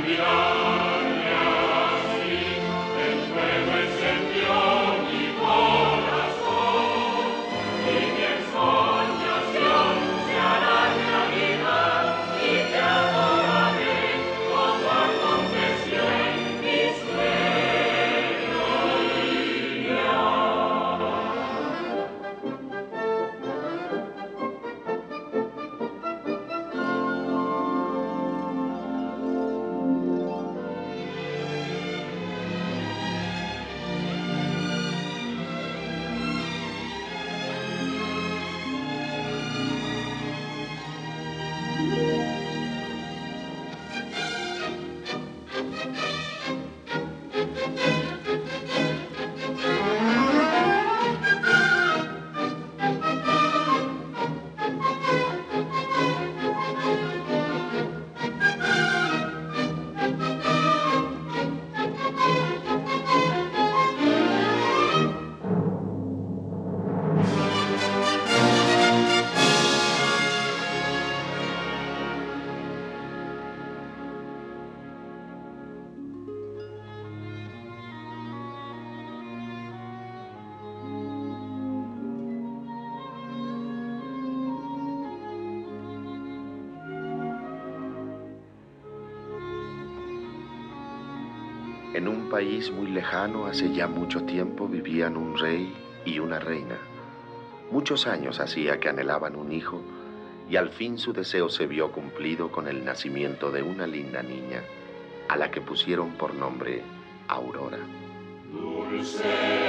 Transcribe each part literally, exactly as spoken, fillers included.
En un país muy lejano, hace ya mucho tiempo, vivían un rey y una reina. Muchos años hacía que anhelaban un hijo, y al fin su deseo se vio cumplido con el nacimiento de una linda niña, a la que pusieron por nombre Aurora. Dulce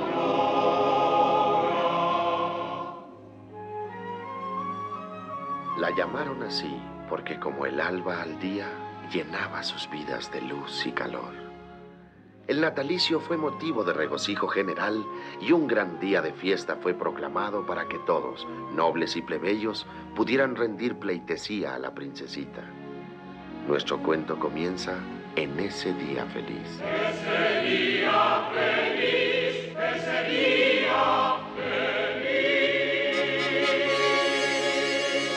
Aurora. La llamaron así porque como el alba al día, llenaba sus vidas de luz y calor. El natalicio fue motivo de regocijo general y un gran día de fiesta fue proclamado para que todos, nobles y plebeyos, pudieran rendir pleitesía a la princesita. Nuestro cuento comienza en ese día feliz. Ese día feliz, ese día feliz.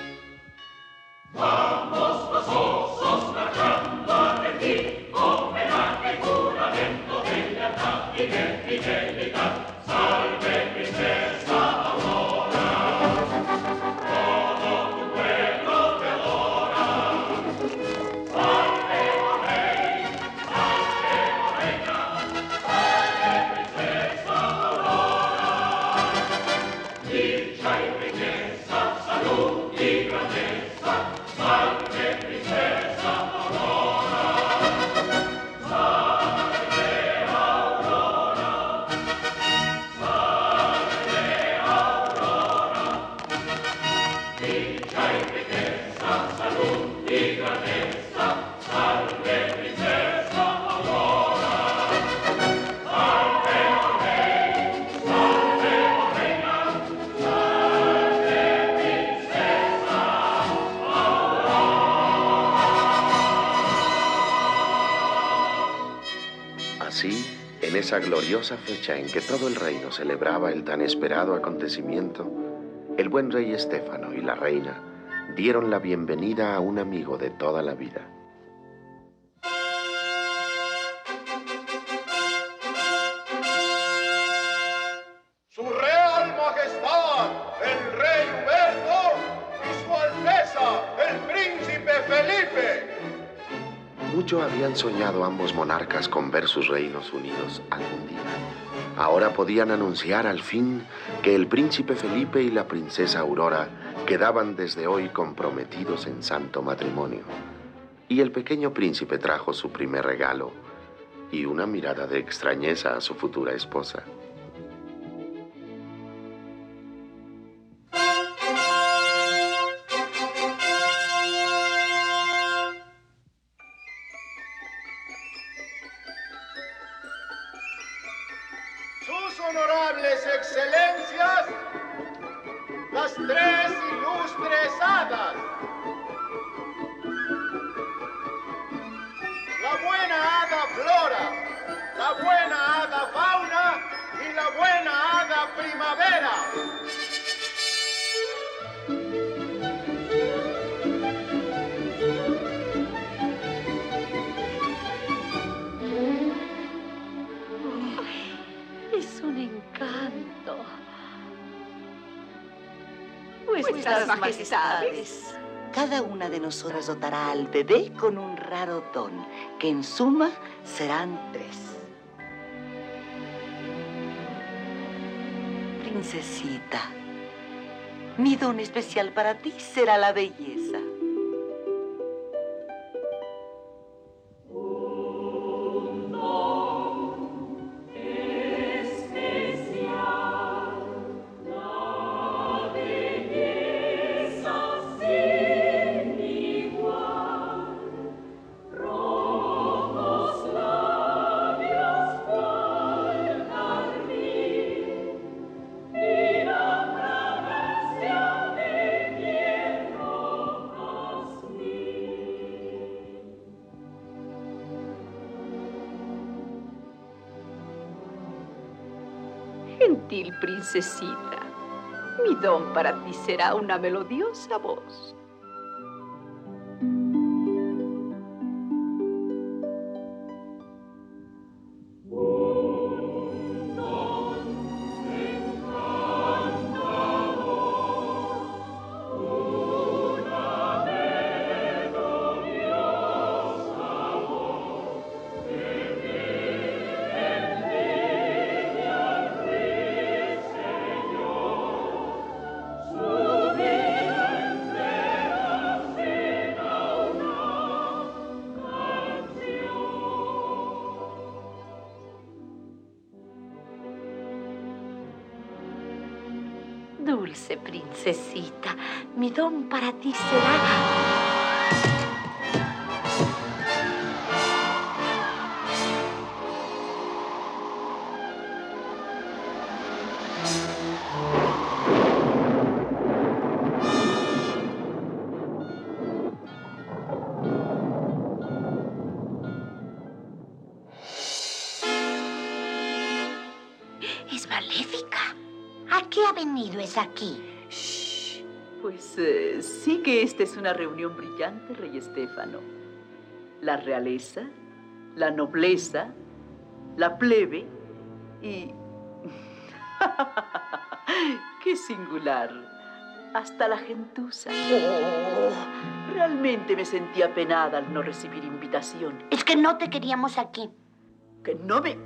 Vamos gozosos marchando a rendir homenaje, juramento de lealtad y de fidelidad. Salve princesa Aurora, todo tu pueblo te adora. Salve oh rey, salve oh reina, salve princesa Aurora. Dicha y riqueza, salud y grandeza, salve princesa Aurora. Salve Aurora, salve Aurora. Dicha y riqueza, salud y grandeza, salve princesa Aurora. Salve oh rey, salve oh reina, salve princesa Aurora. Así, en esa gloriosa fecha en que todo el reino celebraba el tan esperado acontecimiento, el buen rey Estéfano y la reina dieron la bienvenida a un amigo de toda la vida. Su Real Majestad, el Rey Huberto, y Su Alteza, el Príncipe Felipe. Mucho habían soñado ambos monarcas con ver sus reinos unidos algún día. Ahora podían anunciar al fin que el príncipe Felipe y la princesa Aurora quedaban desde hoy comprometidos en santo matrimonio. Y el pequeño príncipe trajo su primer regalo y una mirada de extrañeza a su futura esposa. Sus honorables excelencias, las tres ilustres hadas. La buena hada Flora, la buena hada Fauna y la buena hada Primavera. Vuestras majestades. Cada una de nosotras dotará al bebé con un raro don, que en suma serán tres. Princesita, mi don especial para ti será la belleza. Gentil princesita, mi don para ti será una melodiosa voz. Dulce princesita, mi don para ti será... Es maléfica. ¿A qué ha venido es aquí? Shh. Pues eh, sí que esta es una reunión brillante, rey Estéfano. La realeza, la nobleza, la plebe y... ¡Qué singular! Hasta la gentuza. Oh. Realmente me sentí apenada al no recibir invitación. Es que no te queríamos aquí. Que no me...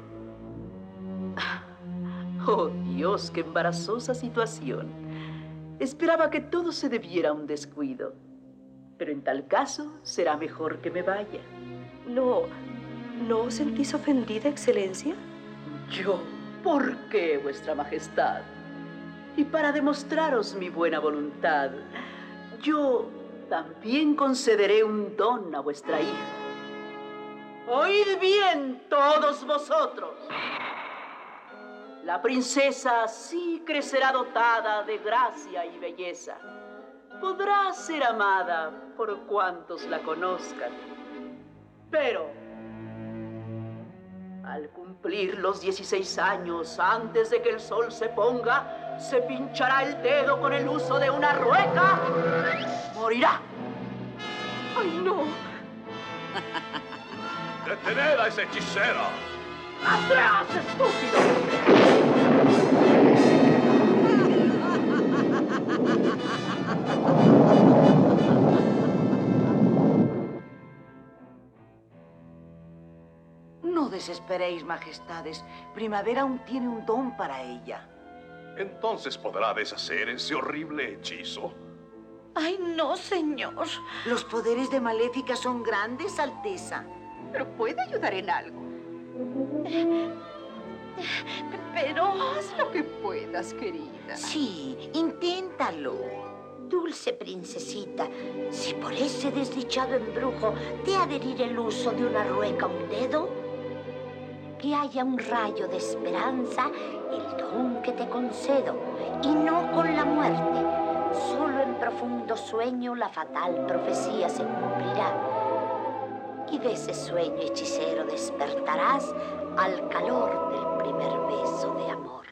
Oh, Dios, qué embarazosa situación. Esperaba que todo se debiera a un descuido. Pero en tal caso, será mejor que me vaya. ¿No... no os sentís ofendida, Excelencia? ¿Yo? ¿Por qué, Vuestra Majestad? Y para demostraros mi buena voluntad, yo también concederé un don a vuestra hija. ¡Oíd bien todos vosotros! La princesa sí crecerá dotada de gracia y belleza. Podrá ser amada por cuantos la conozcan. Pero, al cumplir los dieciséis años, antes de que el sol se ponga, se pinchará el dedo con el uso de una rueca. Morirá. ¡Ay, no! ¡Detened a esa hechicera! ¡Atrás, estúpido! No desesperéis, majestades. Primavera aún tiene un don para ella. ¿Entonces podrá deshacer ese horrible hechizo? ¡Ay, no, señor! Los poderes de Maléfica son grandes, Alteza. Pero puede ayudar en algo. Pero... Haz lo que puedas, querida. Sí, inténtalo. Dulce princesita, si por ese desdichado embrujo te adherir el uso de una rueca a un dedo, que haya un rayo de esperanza, el don que te concedo, y no con la muerte. Solo en profundo sueño la fatal profecía se cumplirá. Y de ese sueño hechicero despertarás al calor del primer beso de amor.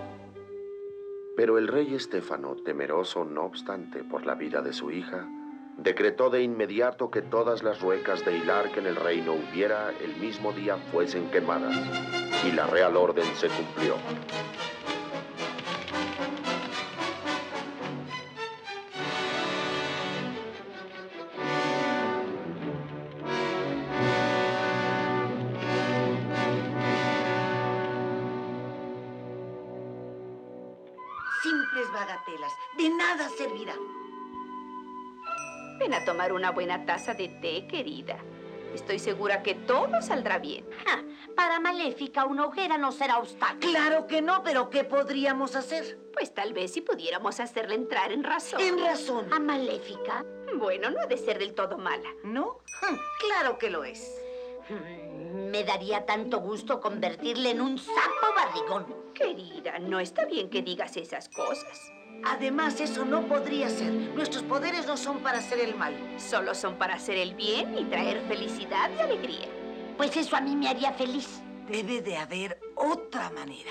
Pero el rey Estéfano, temeroso no obstante por la vida de su hija, decretó de inmediato que todas las ruecas de hilar que en el reino hubiera el mismo día fuesen quemadas, y la real orden se cumplió. Simples bagatelas, de nada servirá. Ven a tomar una buena taza de té, querida. Estoy segura que todo saldrá bien. Ja, para Maléfica, una hoguera no será obstáculo. Claro que no, pero ¿qué podríamos hacer? Pues tal vez si pudiéramos hacerla entrar en razón. En razón. ¿A Maléfica? Bueno, no ha de ser del todo mala. ¿No? Claro que lo es. Me daría tanto gusto convertirle en un sapo barrigón. Querida, no está bien que digas esas cosas. Además, eso no podría ser. Nuestros poderes no son para hacer el mal. Solo son para hacer el bien y traer felicidad y alegría. Pues eso a mí me haría feliz. Debe de haber otra manera.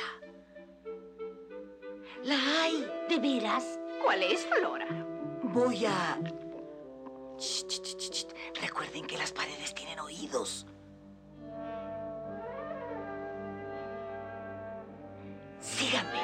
La hay. ¿De veras? ¿Cuál es, Flora? Voy a... Shh, shh, shh, shh. Recuerden que las paredes tienen oídos. Síganme.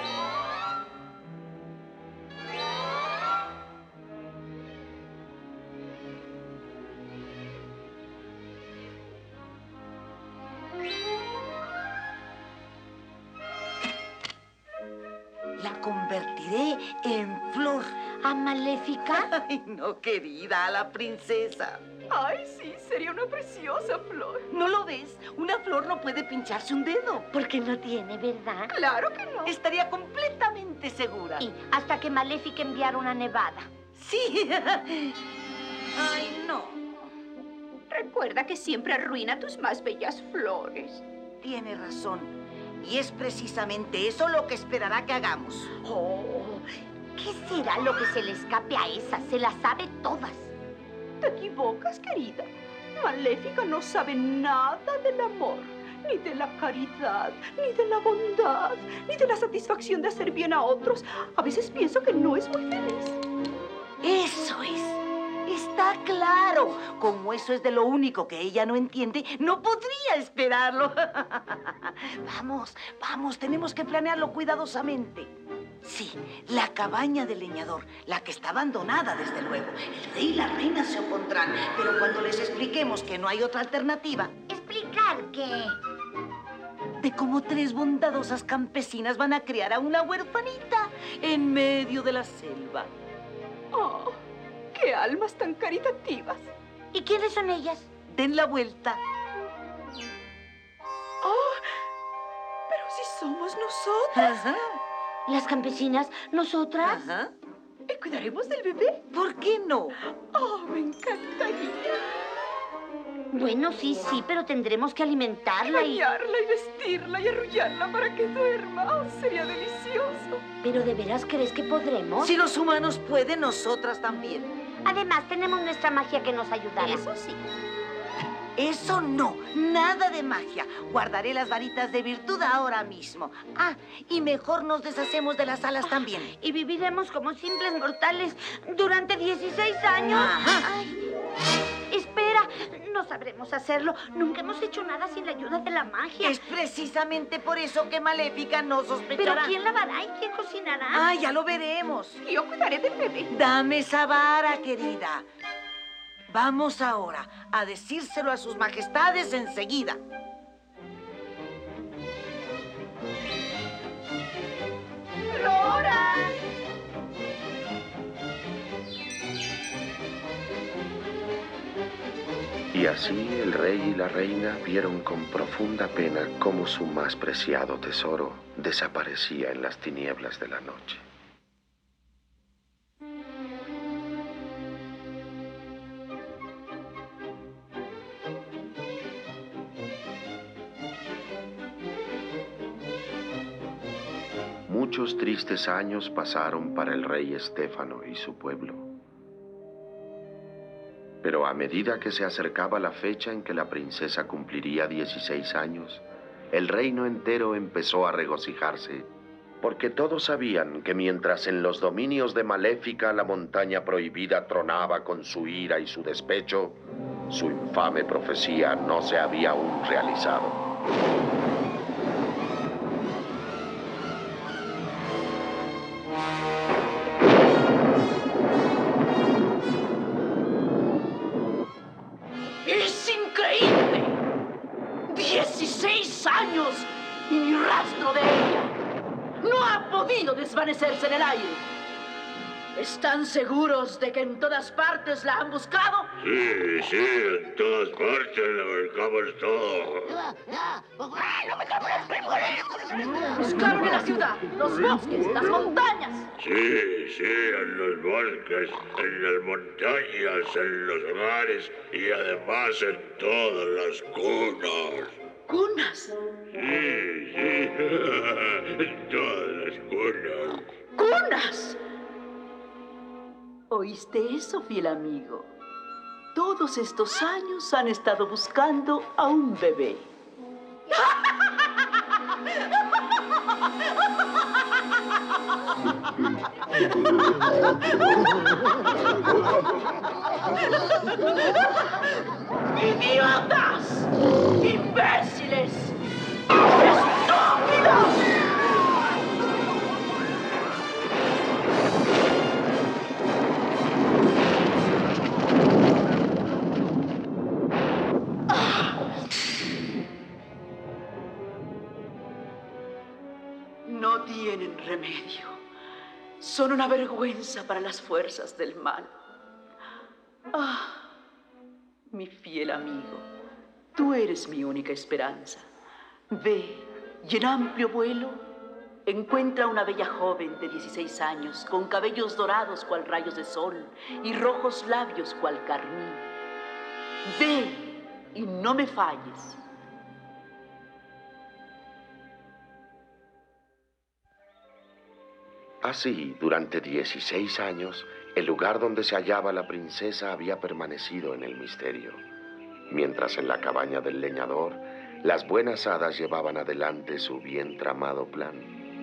La convertiré en flor. ¿A Maléfica? Ay, no, querida, a la princesa. Ay, sí, sería una preciosa flor. ¿No lo ves? Una flor no puede pincharse un dedo. Porque no tiene, ¿verdad? Claro que no. Estaría completamente segura. Sí, hasta que Maléfica enviara una nevada. Sí. Ay, no. Recuerda que siempre arruina tus más bellas flores. Tiene razón. Y es precisamente eso lo que esperará que hagamos. Oh, ¿qué será lo que se le escape a esa? Se las sabe todas. Te equivocas, querida. Maléfica no sabe nada del amor, ni de la caridad, ni de la bondad, ni de la satisfacción de hacer bien a otros. A veces pienso que no es muy feliz. Eso es. Está claro. Como eso es de lo único que ella no entiende, no podría esperarlo. Vamos, vamos, tenemos que planearlo cuidadosamente. Sí, la cabaña del leñador, la que está abandonada, desde luego. El rey y la reina se opondrán, pero cuando les expliquemos que no hay otra alternativa... ¿Explicar qué? De cómo tres bondadosas campesinas van a criar a una huerfanita en medio de la selva. Oh, qué almas tan caritativas. ¿Y quiénes son ellas? Den la vuelta. Oh, pero si somos nosotras. Ajá. ¿Las campesinas? ¿Nosotras? Ajá. ¿Y cuidaremos del bebé? ¿Por qué no? Oh, me encantaría. Bueno, sí, sí, pero tendremos que alimentarla y... Bañarla y vestirla y arrullarla para que duerma. Oh, sería delicioso. ¿Pero de veras crees que podremos? Si los humanos pueden, nosotras también. Además, tenemos nuestra magia que nos ayudará. Eso sí. Eso no, nada de magia. Guardaré las varitas de virtud ahora mismo. Ah, y mejor nos deshacemos de las alas también. Y viviremos como simples mortales durante dieciséis años. Ajá. Ay, espera, no sabremos hacerlo. Nunca hemos hecho nada sin la ayuda de la magia. Es precisamente por eso que Maléfica no Pero sospechará. ¿quién lavará y quién cocinará? Ah, ya lo veremos. Yo cuidaré del bebé. Dame esa vara, querida. Vamos ahora a decírselo a sus majestades enseguida. ¡Flora! Y así el rey y la reina vieron con profunda pena cómo su más preciado tesoro desaparecía en las tinieblas de la noche. Muchos tristes años pasaron para el rey Estéfano y su pueblo. Pero a medida que se acercaba la fecha en que la princesa cumpliría dieciséis años, el reino entero empezó a regocijarse porque todos sabían que mientras en los dominios de Maléfica la montaña prohibida tronaba con su ira y su despecho, su infame profecía no se había aún realizado. ¡Es increíble! ¡dieciséis años y ni rastro de ella! ¡No ha podido desvanecerse en el aire! ¿Están seguros de que en todas partes la han buscado? Sí, sí, en todas partes la buscamos todo. Buscaron en la ciudad, los bosques, las montañas. Sí, sí, en los bosques, en las montañas, en los hogares y además en todas las cunas. ¿Cunas? Sí, sí, en todas las cunas. ¡Cunas! ¿Oíste eso, fiel amigo? Todos estos años han estado buscando a un bebé. ¡Idiotas! ¡Imbéciles! ¡Estúpidos! No tienen remedio. Son una vergüenza para las fuerzas del mal. Ah, mi fiel amigo, tú eres mi única esperanza. Ve y en amplio vuelo encuentra a una bella joven de dieciséis años con cabellos dorados cual rayos de sol y rojos labios cual carmín. Ve y no me falles. Así, durante dieciséis años, el lugar donde se hallaba la princesa había permanecido en el misterio, mientras en la cabaña del leñador, las buenas hadas llevaban adelante su bien tramado plan.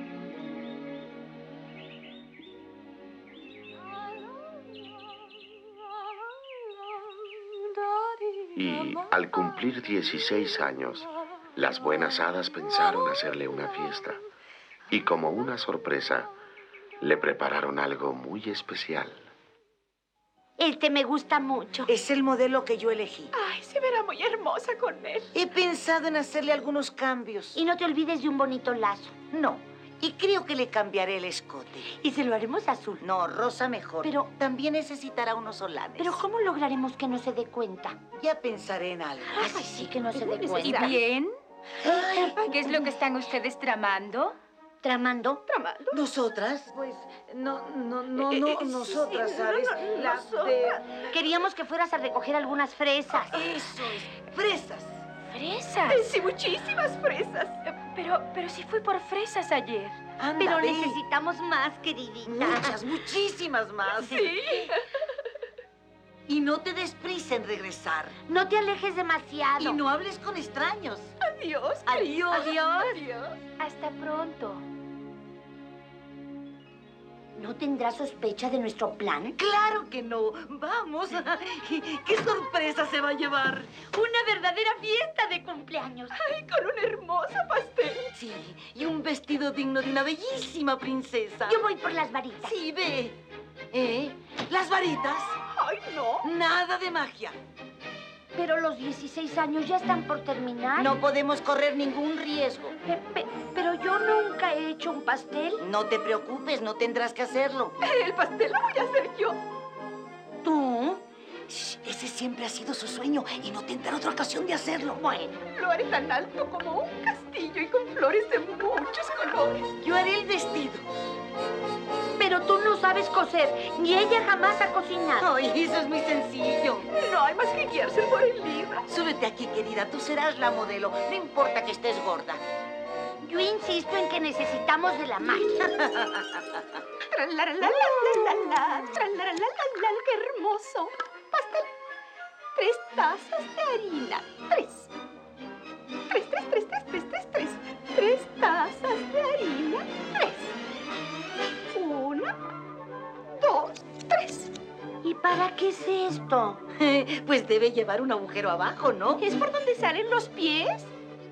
Y al cumplir dieciséis años, las buenas hadas pensaron hacerle una fiesta, y como una sorpresa, le prepararon algo muy especial. Este me gusta mucho. Es el modelo que yo elegí. Ay, se verá muy hermosa con él. He pensado en hacerle algunos cambios. Y no te olvides de un bonito lazo. No, y creo que le cambiaré el escote. ¿Y se lo haremos azul? No, rosa mejor. Pero también necesitará unos solanes. Pero ¿cómo lograremos que no se dé cuenta? Ya pensaré en algo. Ay, sí, sí, que no se dé ¿Y cuenta. bien? Ay, ¿Qué es lo que están ustedes tramando? ¿Tramando? ¿Tramando? ¿Nosotras? Pues, no, no, no, Eh, no, eh, nosotras, sí, ¿sabes? no, no, La nosotras. Queríamos que fueras a recoger algunas fresas. Eso es, fresas. ¿Fresas? Eh, Sí, muchísimas fresas. Eh, Pero, pero sí fui por fresas ayer. Anda, Pero ve. necesitamos más, queridita. Muchas, muchísimas más. Sí. Y no te des prisa en regresar. No te alejes demasiado. Y no hables con extraños. Adiós. Adiós. Adiós. Adiós. Hasta pronto. ¿No tendrás sospecha de nuestro plan? Claro que no. Vamos. ¿Qué sorpresa se va a llevar? Una verdadera fiesta de cumpleaños. Ay, con un hermoso pastel. Sí, y un vestido digno de una bellísima princesa. Yo voy por las varitas. Sí, ve. ¿Eh? ¿Las varitas? Ay, no. Nada de magia. Pero los dieciséis años ya están por terminar. No podemos correr ningún riesgo. Pe- pe- pero yo nunca he hecho un pastel. No te preocupes, no tendrás que hacerlo. El pastel lo voy a hacer yo. ¿Tú? Shh, ese siempre ha sido su sueño y no tendrá otra ocasión de hacerlo. Bueno, Lo haré tan alto como un castillo y con flores de muchos colores. Yo haré el vestido. pero tú no sabes coser, ni ella jamás ha cocinado. Ay, eso es muy sencillo. No hay más que guiarse por el libro. Súbete aquí, querida. Tú serás la modelo. No importa que estés gorda. Yo insisto en que necesitamos de la magia. Tralaralalalala, tralaralalalala, qué hermoso. Pastel. Tres tazas de harina. Tres. Tres, tres, tres, tres, tres, tres, tres. Tres tazas de harina. Tres. ¿Para qué es esto? Pues debe llevar un agujero abajo, ¿no? ¿Es por donde salen los pies?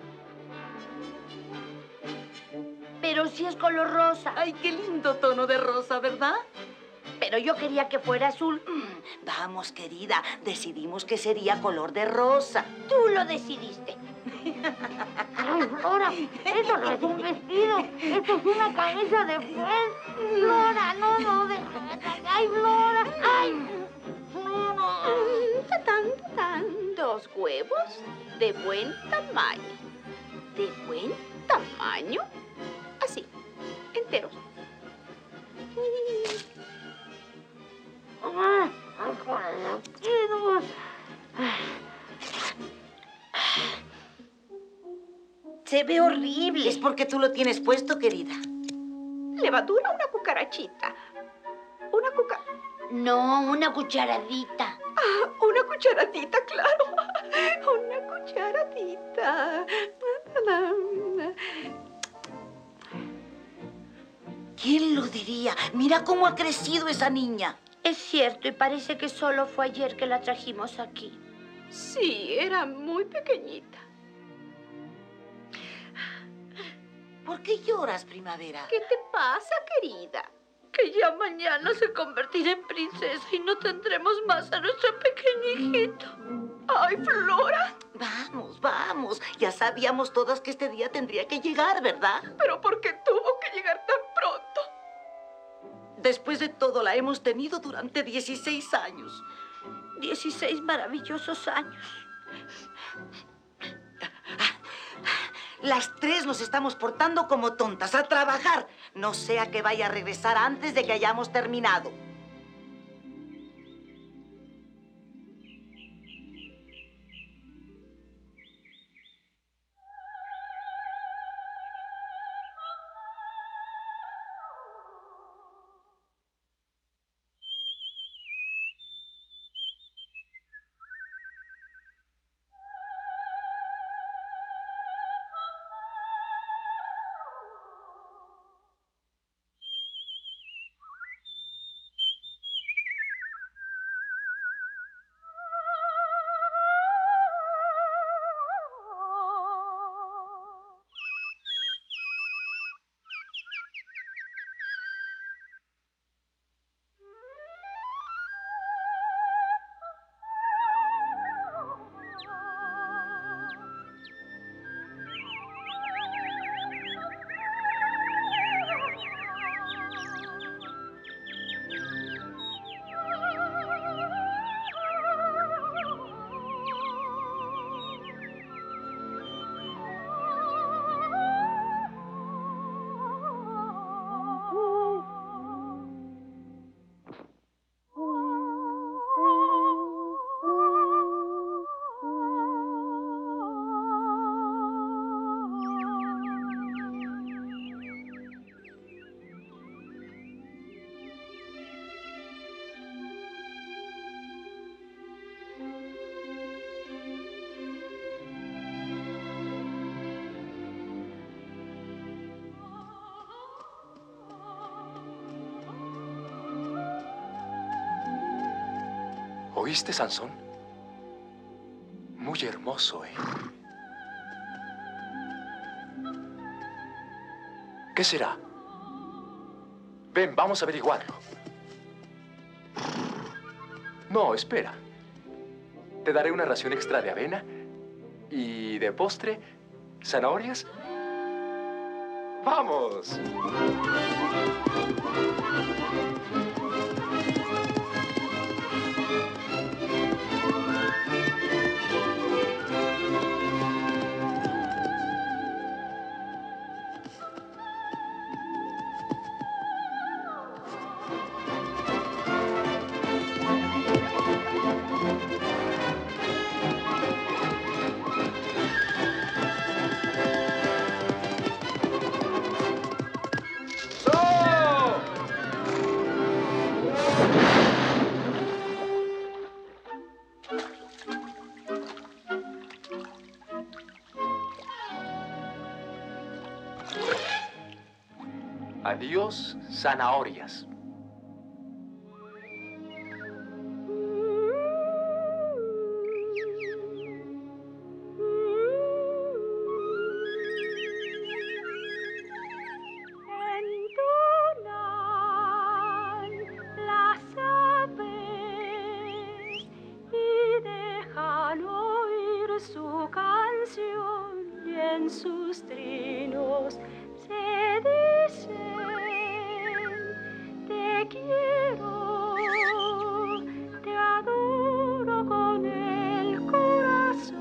Pero si es color rosa. Ay, qué lindo tono de rosa, ¿verdad? Pero yo quería que fuera azul. Mm, Vamos, querida, decidimos que sería color de rosa. Tú lo decidiste. Ay, Flora, esto no es un vestido. Esto es una camisa de Fred. Flora, no, no, déjame. Ay, Flora. Ay, Flora. Mm, tatán, tatán. Dos huevos de buen tamaño. ¿De buen tamaño? Así, enteros. Ay, quiero. Se ve horrible. Es porque tú lo tienes puesto, querida. Levadura, una cucarachita. Una cuca... No, una cucharadita. Ah, una cucharadita, claro. Una cucharadita. ¿Quién lo diría? Mira cómo ha crecido esa niña. Es cierto, y parece que solo fue ayer que la trajimos aquí. Sí, era muy pequeñita. ¿Por qué lloras, Primavera? ¿Qué te pasa, querida? Que ya mañana se convertirá en princesa y no tendremos más a nuestro pequeño hijito. ¡Ay, Flora! Vamos, vamos. Ya sabíamos todas que este día tendría que llegar, ¿verdad? ¿Pero por qué tuvo que llegar tan pronto? Después de todo, la hemos tenido durante dieciséis años. Dieciséis maravillosos años. Las tres nos estamos portando como tontas. ¡A trabajar! No sea que vaya a regresar antes de que hayamos terminado. ¿Oíste, Sansón? Muy hermoso, ¿eh? ¿Qué será? Ven, vamos a averiguarlo. No, espera. Te daré una ración extra de avena y de postre, zanahorias. ¡Vamos! Adiós, zanahorias. con sus trinos se dicen: te quiero, te adoro con el corazón.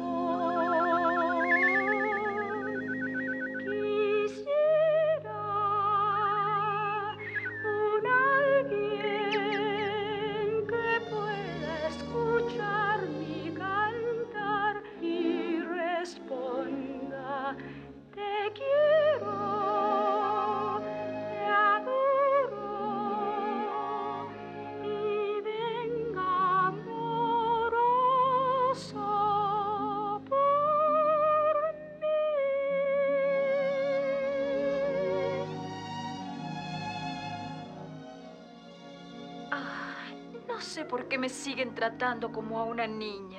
Quisiera un alguien que pueda escuchar mi cantar y responda: te quiero, te adoro, y venga amoroso por mí. Ah, no sé por qué me siguen tratando como a una niña.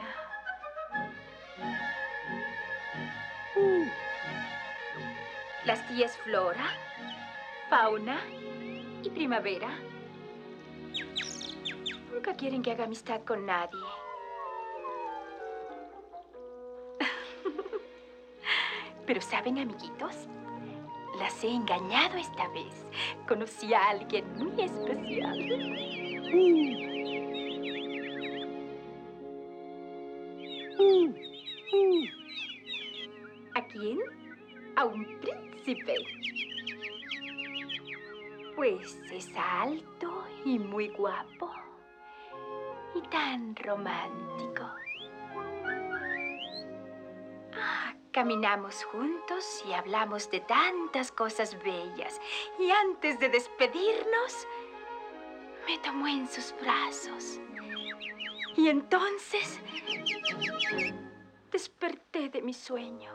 Las tías Flora, Fauna y Primavera nunca quieren que haga amistad con nadie. Pero ¿saben, amiguitos? Las he engañado esta vez. Conocí a alguien muy especial. ¿A quién? A un príncipe. Pues es alto y muy guapo y tan romántico. Ah, caminamos juntos y hablamos de tantas cosas bellas. Y antes de despedirnos, me tomó en sus brazos. Y entonces desperté de mi sueño.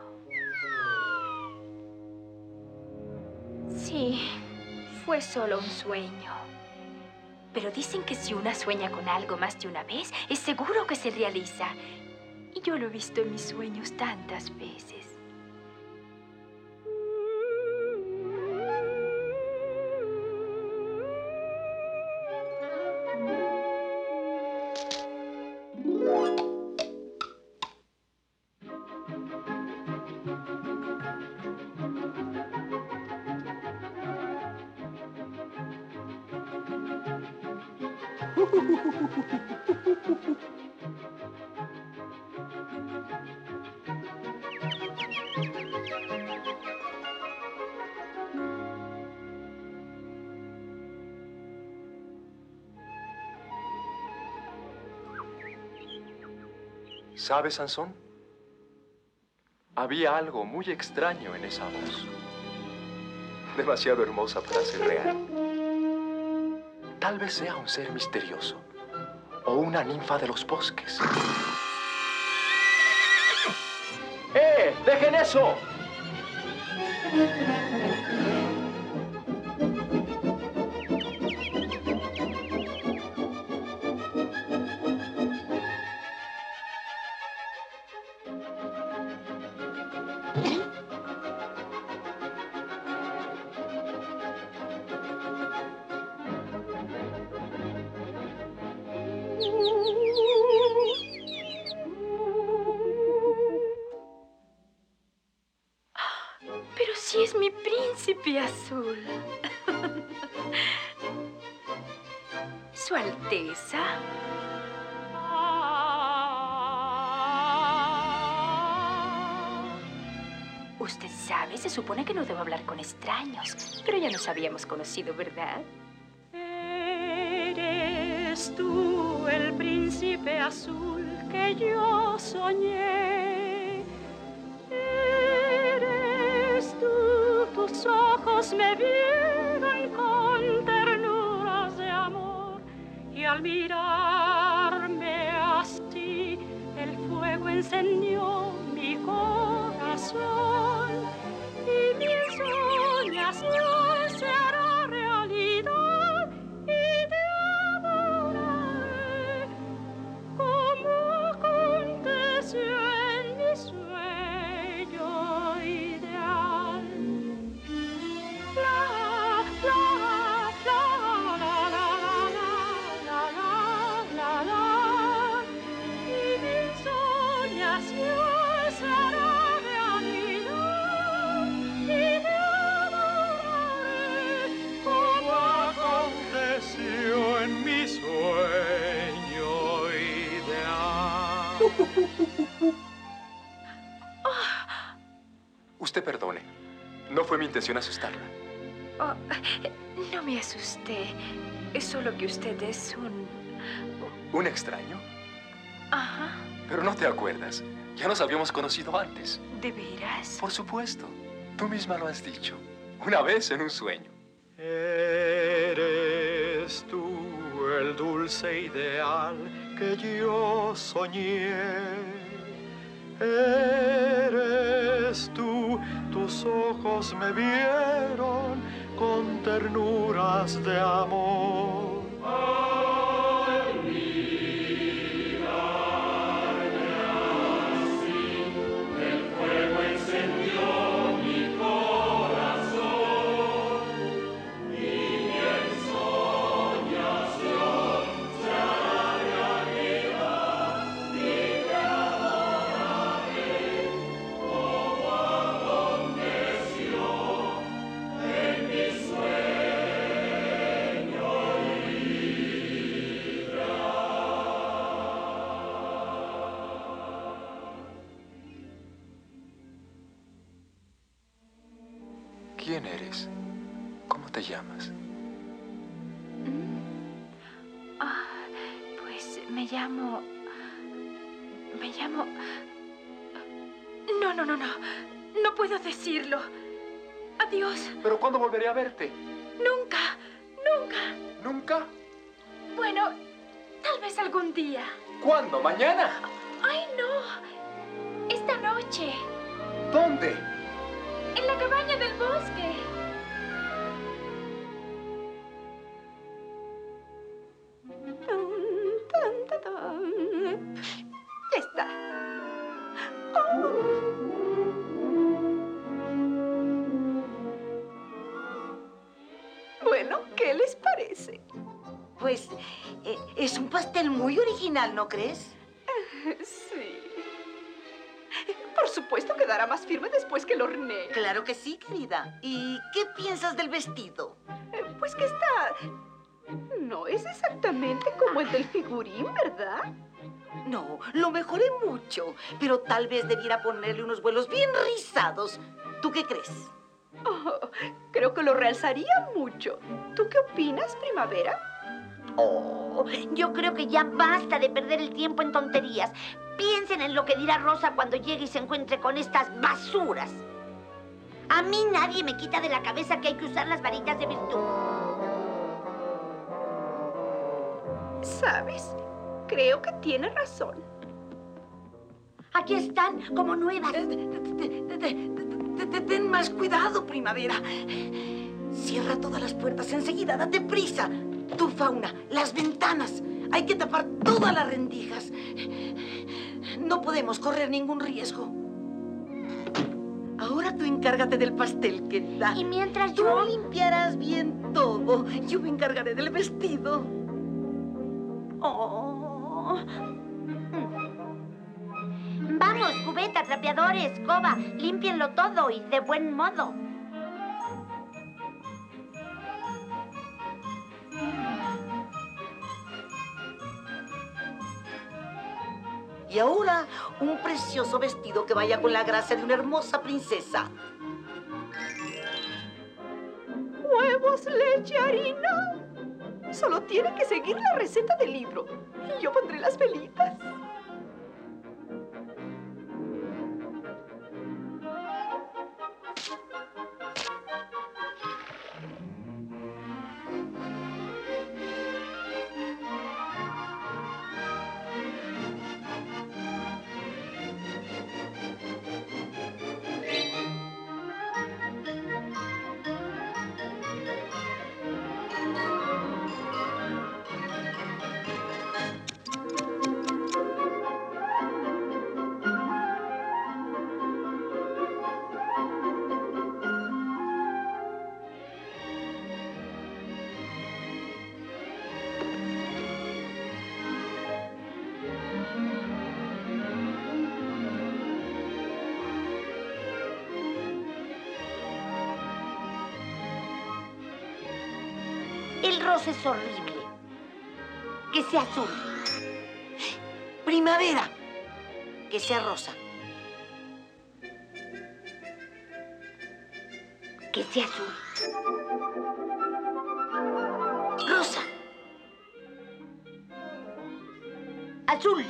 Sí, fue solo un sueño. Pero dicen que si una sueña con algo más de una vez, es seguro que se realiza. Y yo lo he visto en mis sueños tantas veces. ¿Sabes, Sansón? Había algo muy extraño en esa voz. Demasiado hermosa para ser real. Tal vez sea un ser misterioso o una ninfa de los bosques. ¡Eh! ¡Dejen eso! Pero si es mi príncipe azul. Su Alteza. Usted sabe, se supone que no debo hablar con extraños, pero ya nos habíamos conocido, ¿verdad? Eres tú el príncipe azul que yo soñé. Eres tú, tus ojos me vieron con ternuras de amor. Y al mirarme así, el fuego encendió mi corazón. Y mi soñación se hará realidad y te adoraré como aconteció en mi sueño ideal. La, la, la, la, la, la, la, la, la, la, y mi soñación se hará realidad. Usted perdone. No fue mi intención asustarla. Oh, no me asusté. Es solo que usted es un... ¿Un extraño? Ajá. Pero no te acuerdas. Ya nos habíamos conocido antes. ¿De veras? Por supuesto. Tú misma lo has dicho. Una vez en un sueño. Eres tú el dulce ideal que yo soñé. Eres tú, tus ojos me vieron con ternuras de amor. Al mirarme así, el fuego encendió mi corazón y mi ensoñación se hará realidad y te adoraré como aconteció en mi sueño libra. ¿Quién eres? ¿Cómo te llamas? Ah, pues me llamo... Me llamo... No, no, no, no. No puedo decirlo. Adiós. ¿Pero cuándo volveré a verte? Nunca, nunca. ¿Nunca? Bueno, tal vez algún día. ¿Cuándo? ¿Mañana? Ay, no. Esta noche. ¿Dónde? En la cabaña del bosque. Tan, tan, tan. Ya está. Oh. Bueno, ¿qué les parece? Pues eh, es un pastel muy original, ¿no crees? Sí. Por supuesto quedará más firme después que lo hornee. Claro que sí, querida. ¿Y qué piensas del vestido? Eh, Pues que está... No es exactamente como el del figurín, ¿verdad? No, lo mejoré mucho, pero tal vez debiera ponerle unos vuelos bien rizados. ¿Tú qué crees? Oh, creo que lo realzaría mucho. ¿Tú qué opinas, Primavera? Oh, yo creo que ya basta de perder el tiempo en tonterías. Piensen en lo que dirá Rosa cuando llegue y se encuentre con estas basuras. A mí nadie me quita de la cabeza que hay que usar las varitas de virtud. ¿Sabes? Creo que tiene razón. Aquí están, como nuevas. Ten más cuidado, Primavera. Cierra todas las puertas enseguida, date prisa. Tu Fauna, las ventanas. Hay que tapar todas las rendijas. No podemos correr ningún riesgo. Ahora tú encárgate del pastel, querida. Y mientras tú yo... limpiarás bien todo. Yo me encargaré del vestido. Oh. Vamos, cubeta, trapeadores, escoba, límpienlo todo y de buen modo. Y ahora, un precioso vestido que vaya con la gracia de una hermosa princesa. ¿Huevos, leche, harina? Solo tiene que seguir la receta del libro. Y yo pondré las velitas. El rosa es horrible. Que sea azul. Primavera, Que sea rosa. Que sea azul. Rosa. Azul.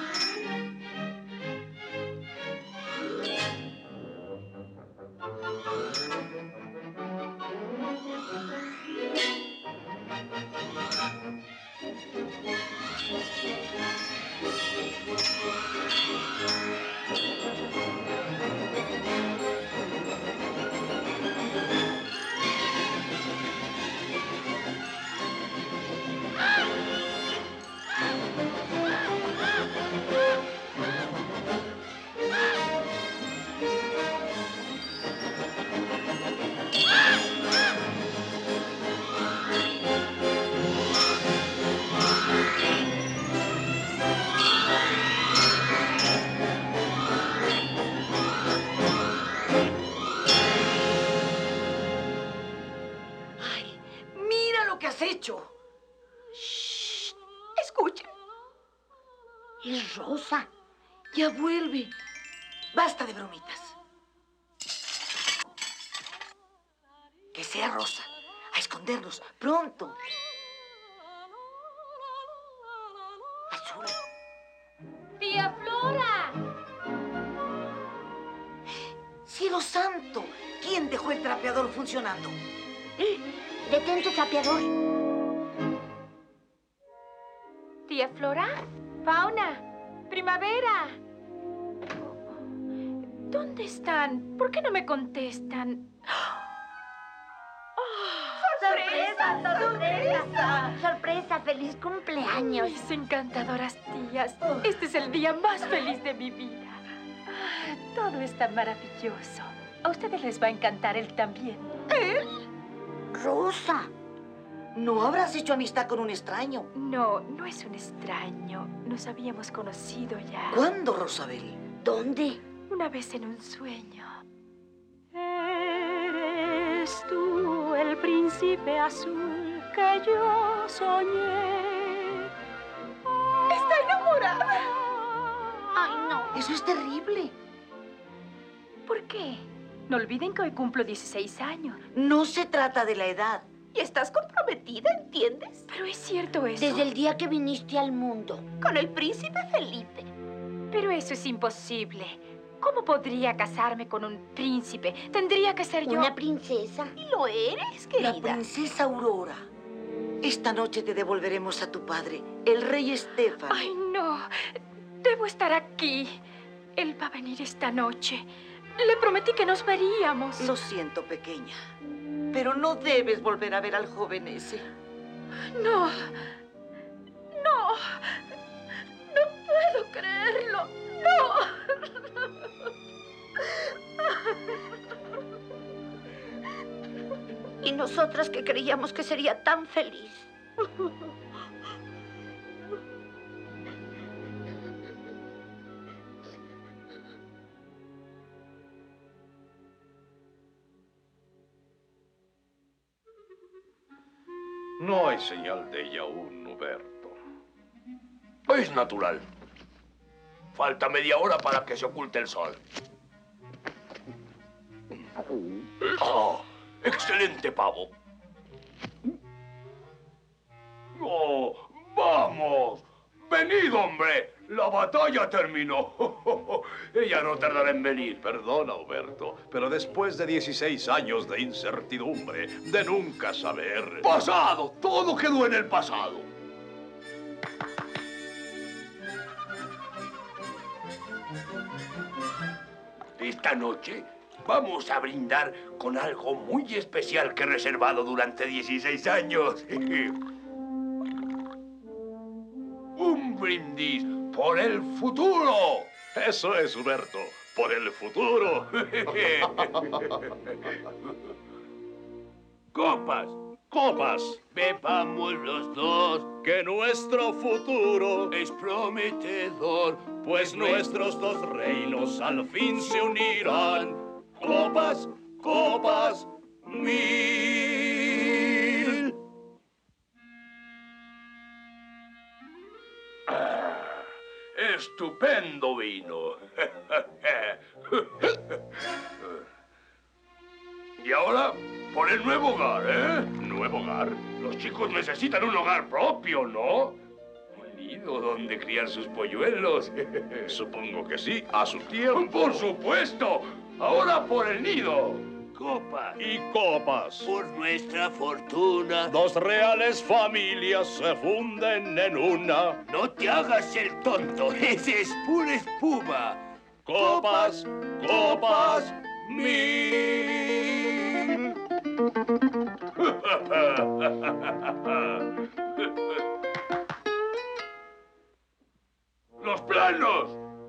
Shh. Escuchen. Es rosa. Ya vuelve. Basta de bromitas. Que sea rosa. A escondernos. Pronto. Azul. ¡Tía Flora! ¡Cielo santo! ¿Quién dejó el trapeador funcionando? Detén tu trapeador. Tía Flora, Fauna, Primavera. ¿Dónde están? ¿Por qué no me contestan? ¡Sorpresa, sorpresa! ¡Sorpresa! ¡Feliz cumpleaños! Mis encantadoras tías, este es el día más feliz de mi vida. Ah, todo está maravilloso. A ustedes les va a encantar él también. ¿Él? ¡Rosa! ¿No habrás hecho amistad con un extraño? No, no es un extraño. Nos habíamos conocido ya. ¿Cuándo, Rosabel? ¿Dónde? Una vez en un sueño. Eres tú el príncipe azul que yo soñé. ¡Está enamorada! ¡Ay, no! Eso es terrible. ¿Por qué? No olviden que hoy cumplo dieciséis años. No se trata de la edad. Y estás comprometida, ¿entiendes? Pero es cierto eso. Desde el día que viniste al mundo. Con el príncipe Felipe. Pero eso es imposible. ¿Cómo podría casarme con un príncipe? Tendría que ser yo. ¿Una princesa? ¿Y lo eres, querida? La princesa Aurora. Esta noche te devolveremos a tu padre, el rey Estefano. Ay, no. Debo estar aquí. Él va a venir esta noche. Le prometí que nos veríamos. Lo siento, pequeña. Pero no debes volver a ver al joven ese. No. No. No puedo creerlo. No. Y nosotras que creíamos que sería tan feliz. No hay señal de ella aún, Huberto. Es natural. Falta media hora para que se oculte el sol. ¡Ah! ¡Excelente pavo! ¡Oh, vamos! ¡Venid, hombre! ¡La batalla terminó! Ella no tardará en venir. Perdona, Huberto, pero después de dieciséis años de incertidumbre, de nunca saber... ¡Pasado! Todo quedó en el pasado. Esta noche vamos a brindar con algo muy especial que he reservado durante dieciséis años. Un brindis por el futuro. Eso es, Huberto, por el futuro. Copas. Copas, Bebamos los dos, que nuestro futuro, es prometedor, pues nuestros dos reinos al fin se unirán. Copas, copas, mil. Ah, estupendo vino. Y ahora, por el nuevo hogar, ¿eh? ¿Nuevo hogar? Los chicos necesitan un hogar propio, ¿no? Un nido donde criar sus polluelos. Supongo que sí, a su tiempo. ¡Por supuesto! Ahora por el nido. Copas. Y copas. Por nuestra fortuna. Dos reales familias se funden en una. No te hagas el tonto. Ese es pura espuma. Copas, copas, mil. ¡Los planos!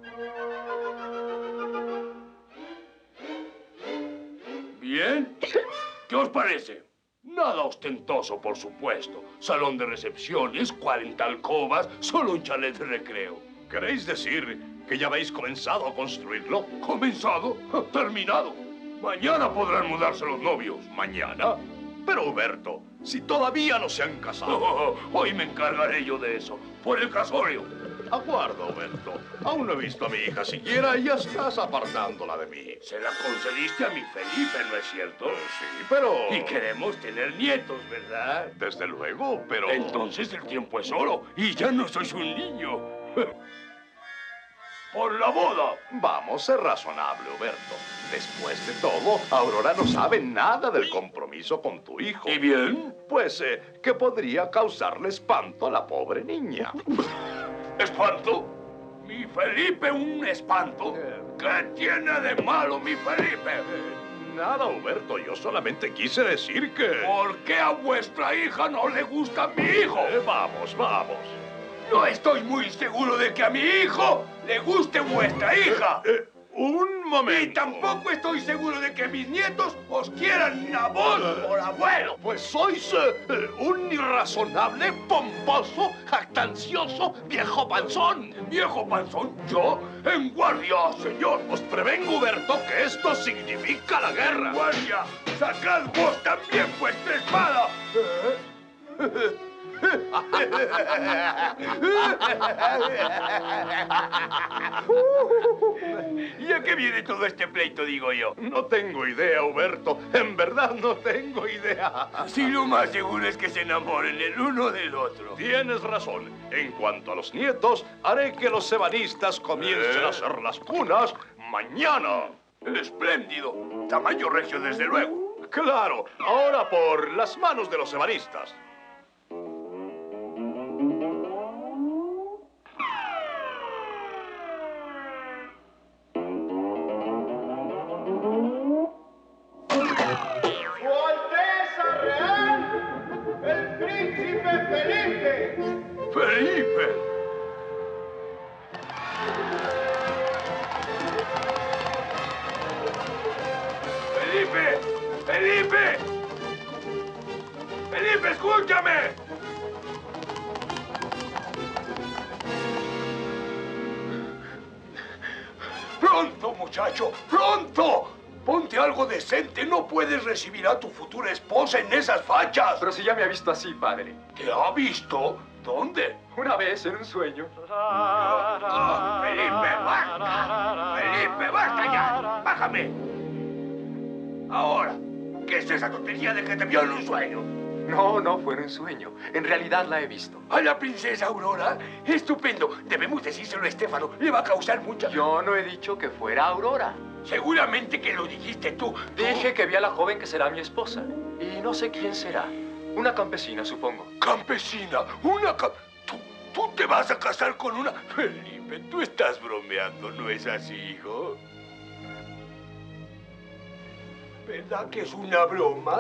¿Bien? ¿Qué os parece? Nada ostentoso, por supuesto. Salón de recepciones, cuarenta alcobas, solo un chalet de recreo. ¿Queréis decir que ya habéis comenzado a construirlo? ¿Comenzado? Terminado. Mañana podrán mudarse los novios. ¿Mañana? Pero, Huberto, si todavía no se han casado. Oh, hoy me encargaré yo de eso, por el casorio. Aguarda, Huberto. Aún no he visto a mi hija siquiera y ya estás apartándola de mí. Se la concediste a mi Felipe, ¿no es cierto? Eh, sí, pero... Y queremos tener nietos, ¿verdad? Desde luego, pero... Entonces el tiempo es oro y ya no sois un niño. ¡Por la boda! Vamos, sé razonable, Huberto. Después de todo, Aurora no sabe nada del compromiso con tu hijo. ¿Y bien? Pues eh, que podría causarle espanto a la pobre niña. ¿Espanto? ¿Mi Felipe un espanto? ¿Qué tiene de malo mi Felipe? Eh, nada, Huberto. Yo solamente quise decir que... ¿Por qué a vuestra hija no le gusta mi hijo? Eh, vamos, vamos. No estoy muy seguro de que a mi hijo le guste vuestra hija. Eh, eh, un momento. Y tampoco estoy seguro de que mis nietos os quieran a vos por abuelo. Pues sois eh, un irrazonable, pomposo, jactancioso, viejo panzón. ¿Viejo panzón? ¿Yo? ¡En guardia, señor! Os prevengo, Huberto, que esto significa la guerra. ¡En guardia! ¡Sacad vos también vuestra espada! ¿Eh? ¿Y a qué viene todo este pleito, digo yo? No tengo idea, Huberto. En verdad no tengo idea. Si lo más seguro es que se enamoren el uno del otro. Tienes razón. En cuanto a los nietos, haré que los ebanistas comiencen ¿Eh? a hacer las cunas mañana. Espléndido. Tamaño regio, desde luego. Claro. Ahora por las manos de los ebanistas. ¡Felipe! ¡Felipe! ¡Felipe! ¡Felipe, escúchame! ¡Pronto, muchacho! ¡Pronto! Ponte algo decente. No puedes recibir a tu futura esposa en esas fachas. Pero si ya me ha visto así, padre. ¿Te ha visto? ¿Dónde? Una vez, en un sueño. Oh, Felipe, basta. Felipe, basta ya. Bájame. Ahora, ¿qué es esa tontería de que te vio en un sueño? No, no fue en un sueño. En realidad la he visto. ¿A la princesa Aurora? Estupendo. Debemos decírselo a Estéfano. Le va a causar mucha... Yo no he dicho que fuera Aurora. Seguramente que lo dijiste tú. Dije que vi a la joven que será mi esposa. Y no sé quién será. Una campesina, supongo. ¿Campesina? ¿Una ca... ¿Tú, tú te vas a casar con una... Felipe, tú estás bromeando, ¿no es así, hijo? ¿Verdad que es una broma?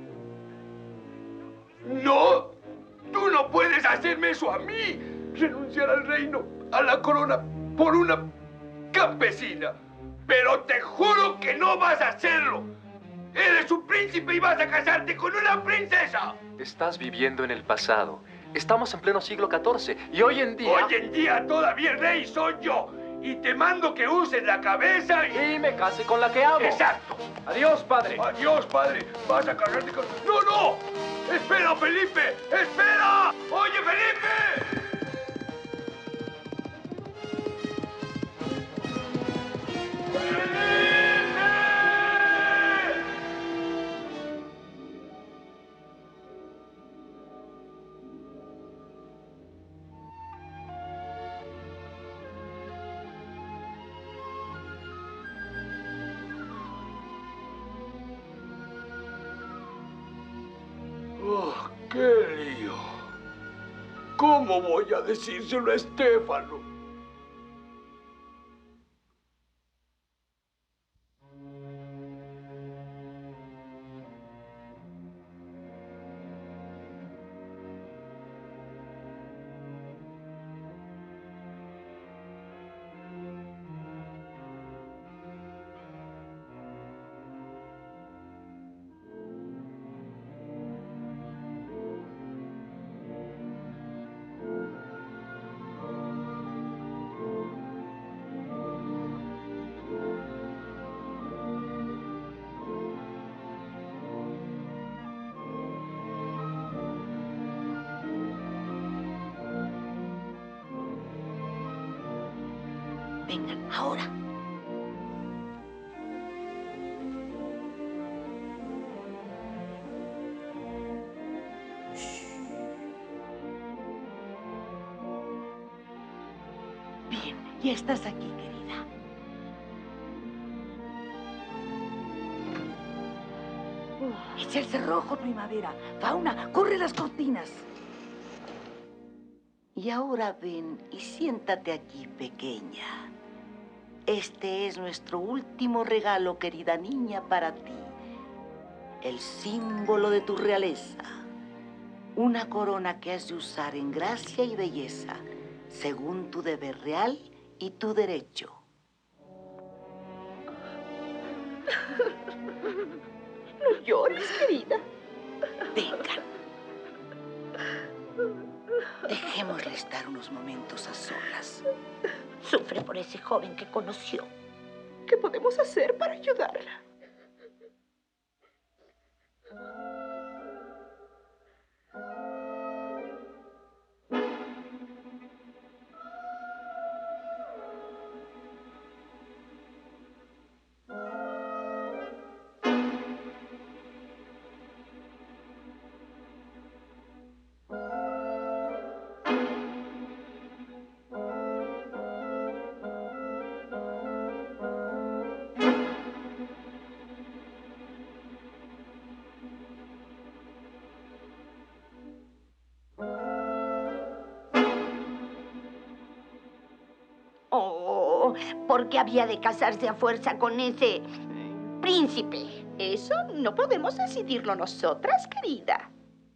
¡No! ¡Tú no puedes hacerme eso a mí! Renunciar al reino, a la corona, por una campesina. ¡Pero te juro que no vas a hacerlo! ¡Eres un príncipe y vas a casarte con una princesa! Estás viviendo en el pasado. Estamos en pleno siglo catorce y hoy en día... Hoy en día todavía el rey soy yo. Y te mando que uses la cabeza y... Y me case con la que amo. ¡Exacto! Adiós, padre. Adiós, padre. Vas a casarte con... ¡No, no! ¡Espera, Felipe! ¡Espera! ¡Oye, Felipe! Oh, qué lío. ¿Cómo voy a decírselo a Estéfano? Vengan, ahora. Bien, ya estás aquí, querida. Es el cerrojo, Primavera. Fauna, corre las cortinas. Y ahora ven y siéntate aquí, pequeña. Este es nuestro último regalo, querida niña, para ti. El símbolo de tu realeza. Una corona que has de usar en gracia y belleza, según tu deber real y tu derecho. No llores, querida. Vengan. Dejémosle estar unos momentos a solas. Sufre por ese joven que conoció. ¿Qué podemos hacer para ayudarla? Oh, ¿por qué había de casarse a fuerza con ese príncipe? Eso no podemos decidirlo nosotras, querida.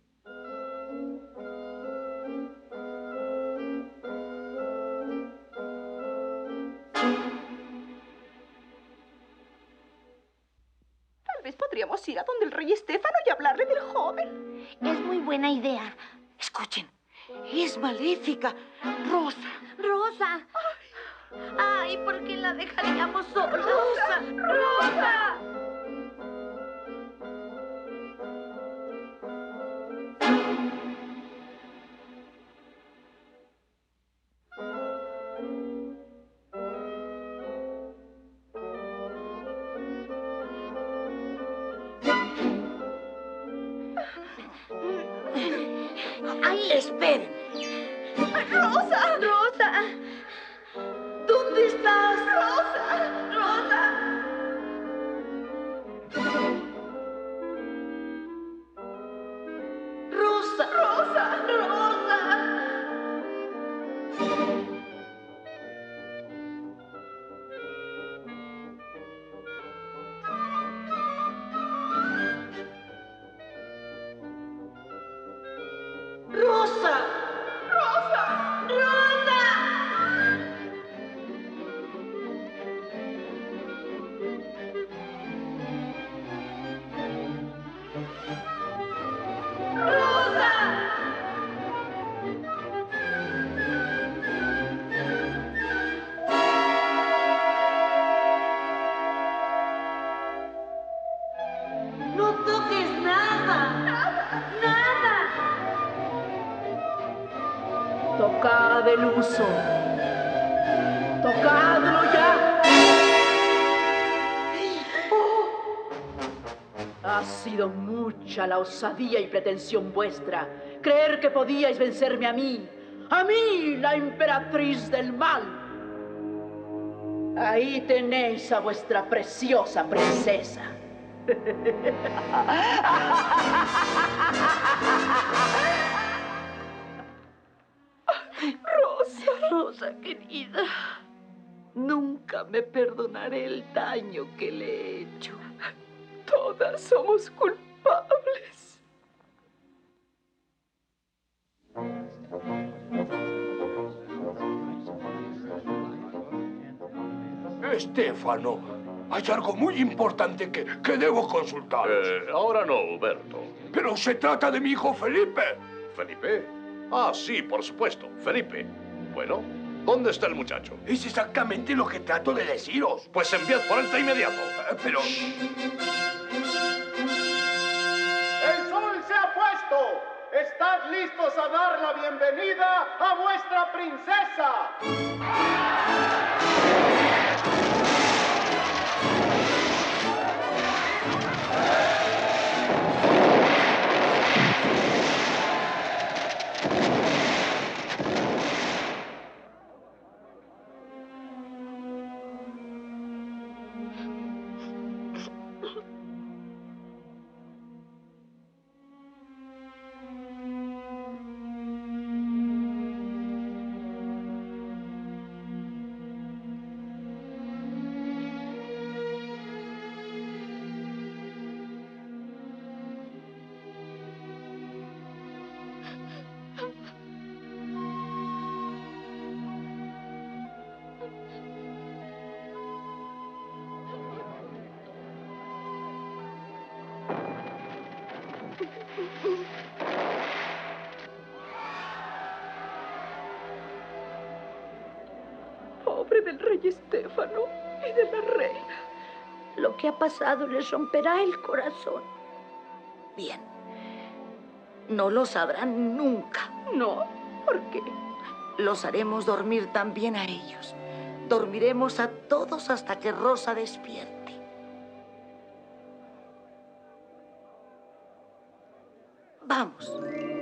Tal vez podríamos ir a donde el rey Estéfano y hablarle del joven. Es muy buena idea. Escuchen, es maléfica. Rosa. Rosa. Ay, ¿por qué la dejaríamos sola? Rosa, Rosa. ¡Ay, esperen! ¡Rosa! ¡Rosa! ¿Dónde estás, Rosa? ¡Rosa! ¡Rosa! ¡Rosa! ¡Rosa! ¡Rosa! ¡Rosa! ¡Rosa! ¡No toques nada! ¡Nada! Tocad el uso. Tocadlo ya. Ha sido mucha la osadía y pretensión vuestra. Creer que podíais vencerme a mí. A mí, la emperatriz del mal. Ahí tenéis a vuestra preciosa princesa. Rosa, querida. Nunca me perdonaré el daño que le he hecho. Todas somos culpables. Estéfano, hay algo muy importante que, que debo consultar. Eh, ahora no, Huberto. Pero se trata de mi hijo Felipe. ¿Felipe? Ah, sí, por supuesto, Felipe. Bueno, ¿dónde está el muchacho? Es exactamente lo que trato de deciros. Pues enviad por él de inmediato. Eh, pero... ¡El sol se ha puesto! ¡Estad listos a dar la bienvenida a vuestra princesa! Pobre del rey Estéfano y de la reina. Lo que ha pasado les romperá el corazón. Bien. No lo sabrán nunca. No, ¿por qué? Los haremos dormir también a ellos. Dormiremos a todos hasta que Rosa despierte. Vamos.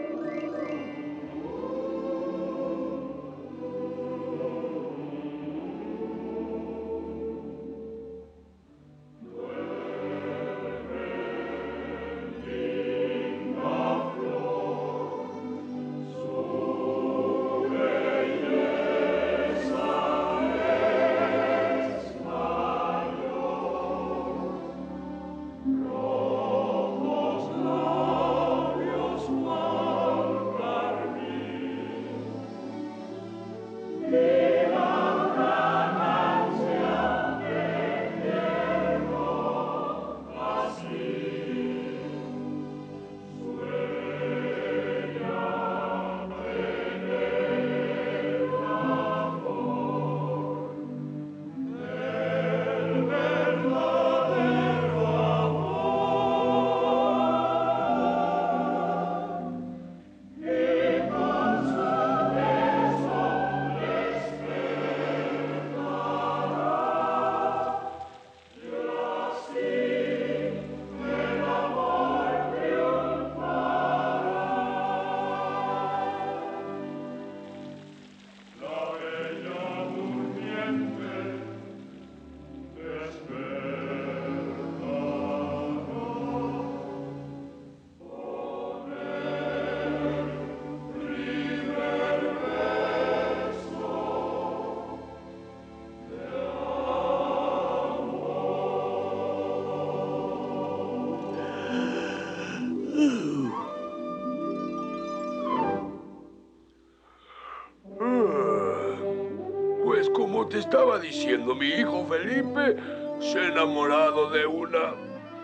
Pues como te estaba diciendo, mi hijo Felipe se ha enamorado de una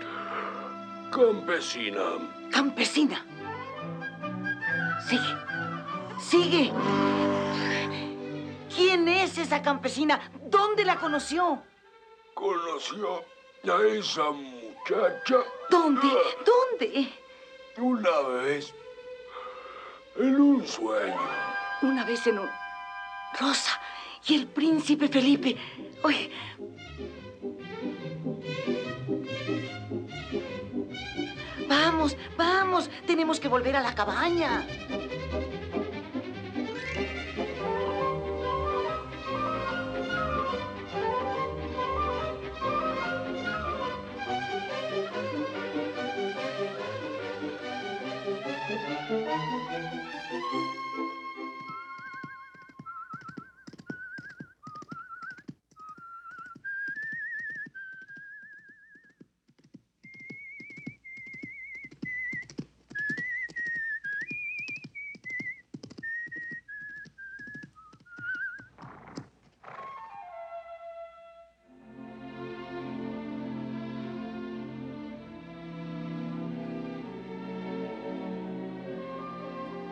campesina. ¡Campesina! Sigue. Sigue. ¿Quién es esa campesina? ¿Dónde la conoció? Conoció a esa muchacha. ¿Dónde? ¿Dónde? Una vez. En un sueño. Una vez en un... Rosa y el príncipe Felipe. Oye. Vamos, vamos. Tenemos que volver a la cabaña.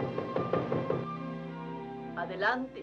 Adelante.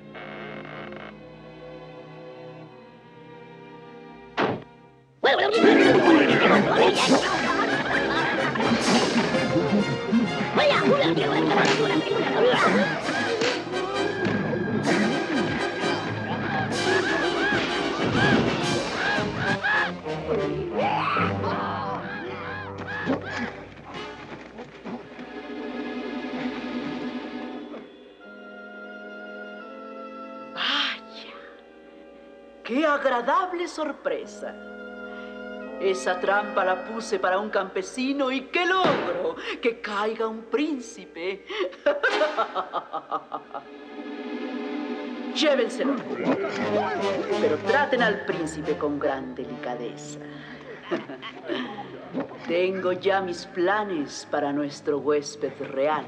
¡Qué agradable sorpresa! Esa trampa la puse para un campesino y ¡qué logro! ¡Que caiga un príncipe! Llévenselo. Pero traten al príncipe con gran delicadeza. Tengo ya mis planes para nuestro huésped real.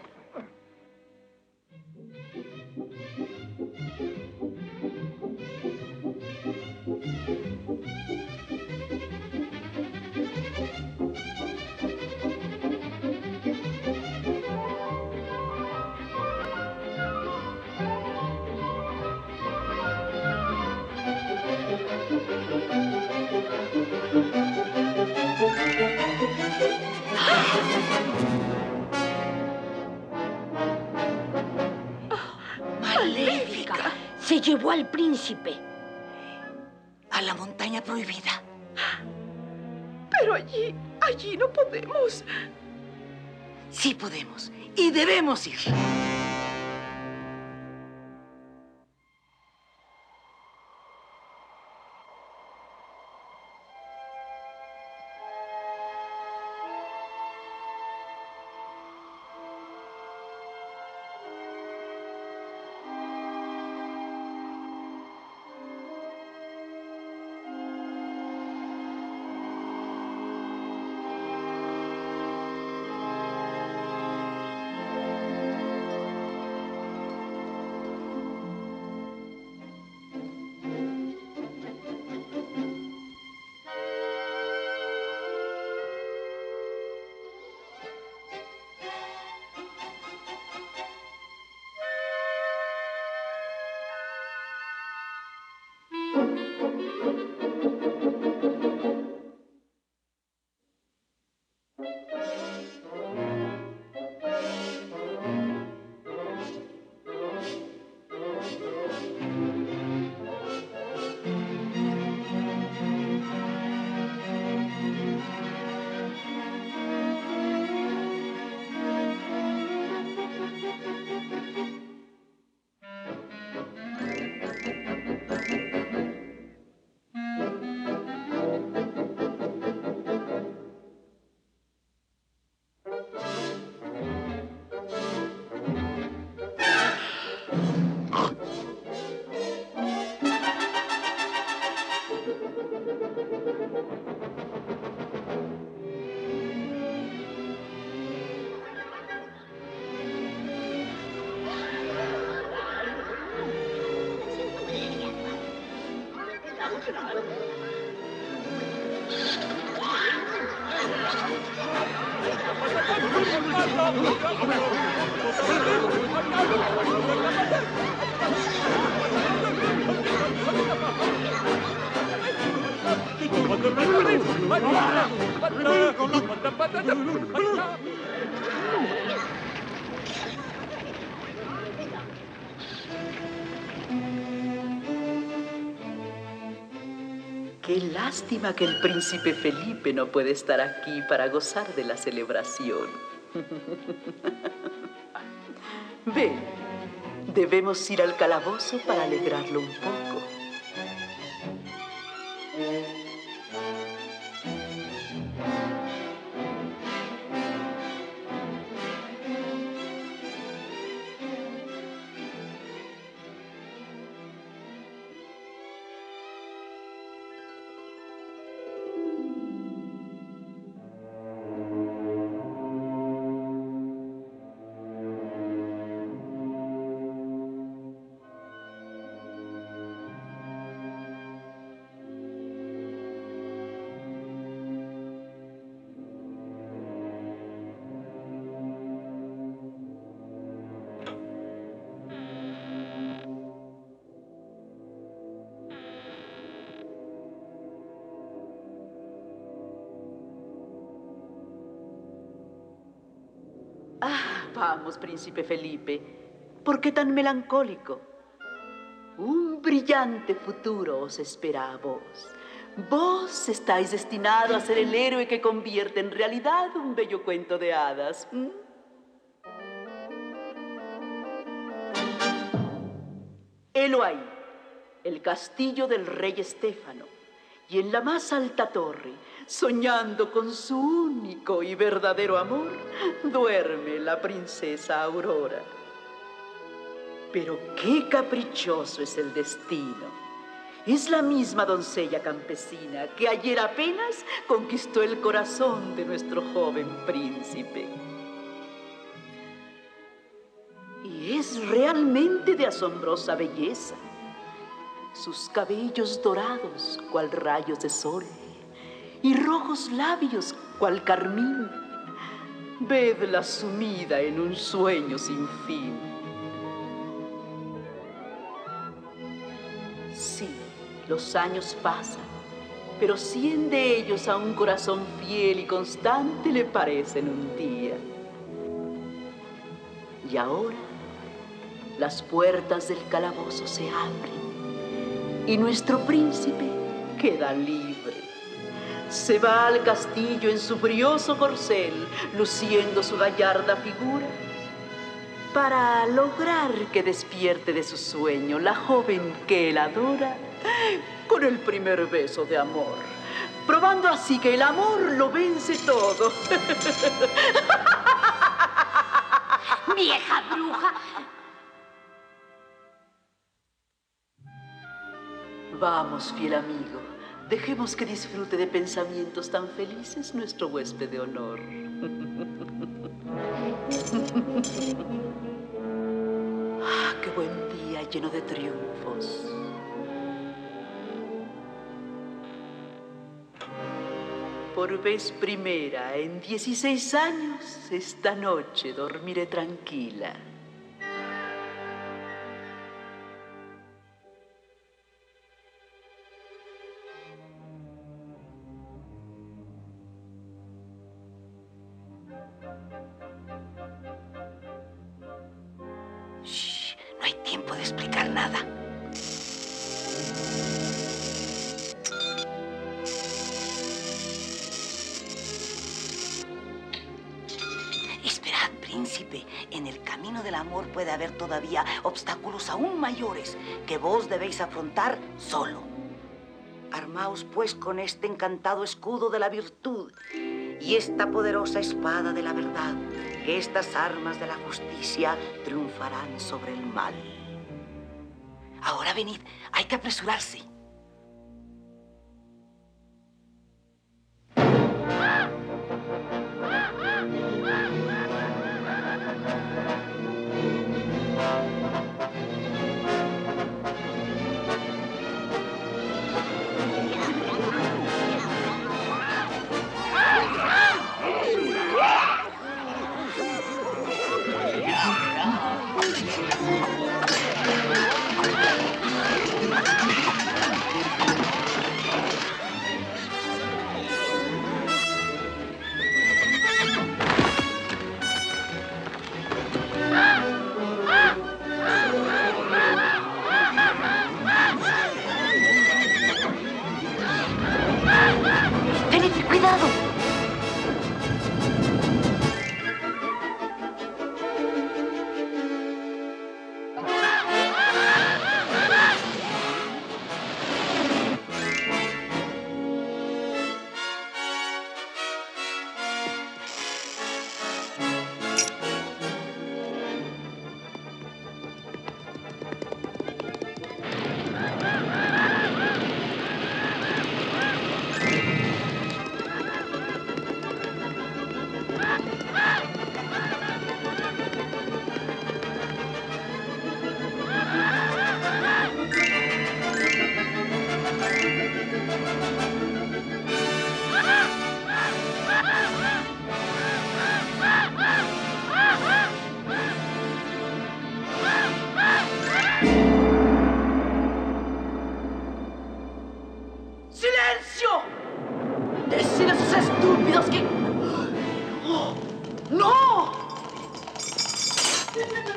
¡Maléfica! Se llevó al príncipe. A la montaña prohibida. Pero allí, allí no podemos. Sí podemos. Y debemos ir. Qué lástima que el príncipe Felipe no puede estar aquí para gozar de la celebración. Ven, debemos ir al calabozo para alegrarlo un poco. Vamos, príncipe Felipe, ¿por qué tan melancólico? Un brillante futuro os espera a vos. Vos estáis destinado a ser el héroe que convierte en realidad un bello cuento de hadas. ¿Mm? Helo ahí, el castillo del rey Estéfano, y en la más alta torre, soñando con su único y verdadero amor, duerme la princesa Aurora. Pero qué caprichoso es el destino. Es la misma doncella campesina que ayer apenas conquistó el corazón de nuestro joven príncipe. Y es realmente de asombrosa belleza. Sus cabellos dorados, cual rayos de sol, y rojos labios, cual carmín. Vedla sumida en un sueño sin fin. Sí, los años pasan, pero cien de ellos a un corazón fiel y constante le parecen un día. Y ahora, las puertas del calabozo se abren y nuestro príncipe queda libre. Se va al castillo en su brioso corcel, luciendo su gallarda figura, para lograr que despierte de su sueño la joven que él adora con el primer beso de amor, probando así que el amor lo vence todo. ¡Vieja bruja! Vamos, fiel amigo, dejemos que disfrute de pensamientos tan felices nuestro huésped de honor. Ah, qué buen día lleno de triunfos. Por vez primera en dieciséis años, esta noche dormiré tranquila. Shh, no hay tiempo de explicar nada. Esperad, príncipe. En el camino del amor puede haber todavía obstáculos aún mayores que vos debéis afrontar solo. Armaos, pues, con este encantado escudo de la virtud y esta poderosa espada de la verdad, que estas armas de la justicia triunfarán sobre el mal. Ahora venid, hay que apresurarse.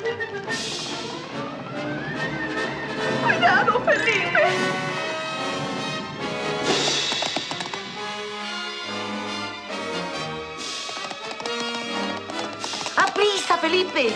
¡Cuidado, Felipe! ¡Aprisa, Felipe!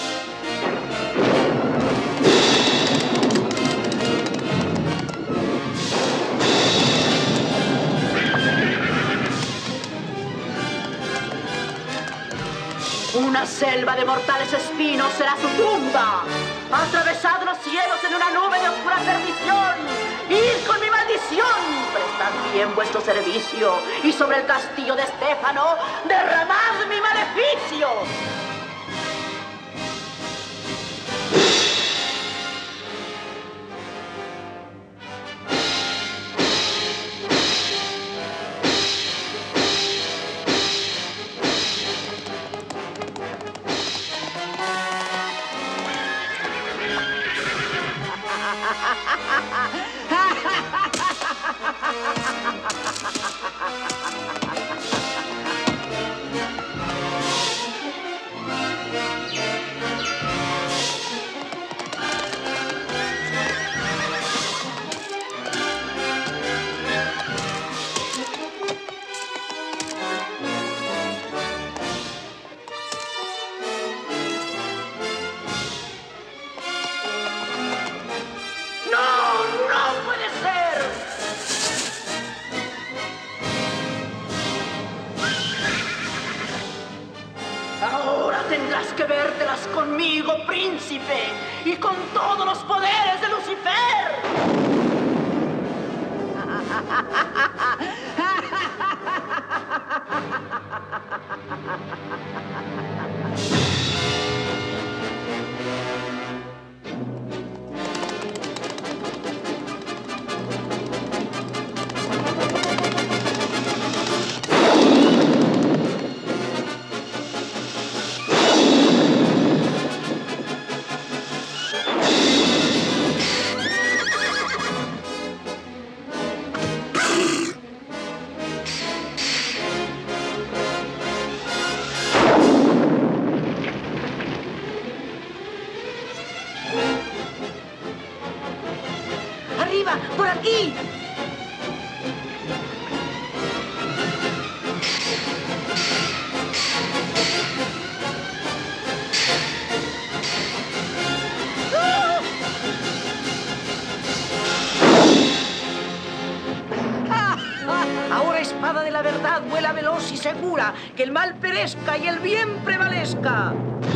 Una selva de mortales espinos será su tumba. Atravesad los cielos en una nube de oscura perdición. ¡Id con mi maldición! Prestad bien vuestro servicio. Y sobre el castillo de Estéfano, derramad mi maleficio. Tendrás que vértelas conmigo, príncipe, y con todos los poderes de Lucifer. ¡Arriba! ¡Por aquí! Ahora, espada de la verdad, vuela veloz y segura, que el mal perezca y el bien prevalezca.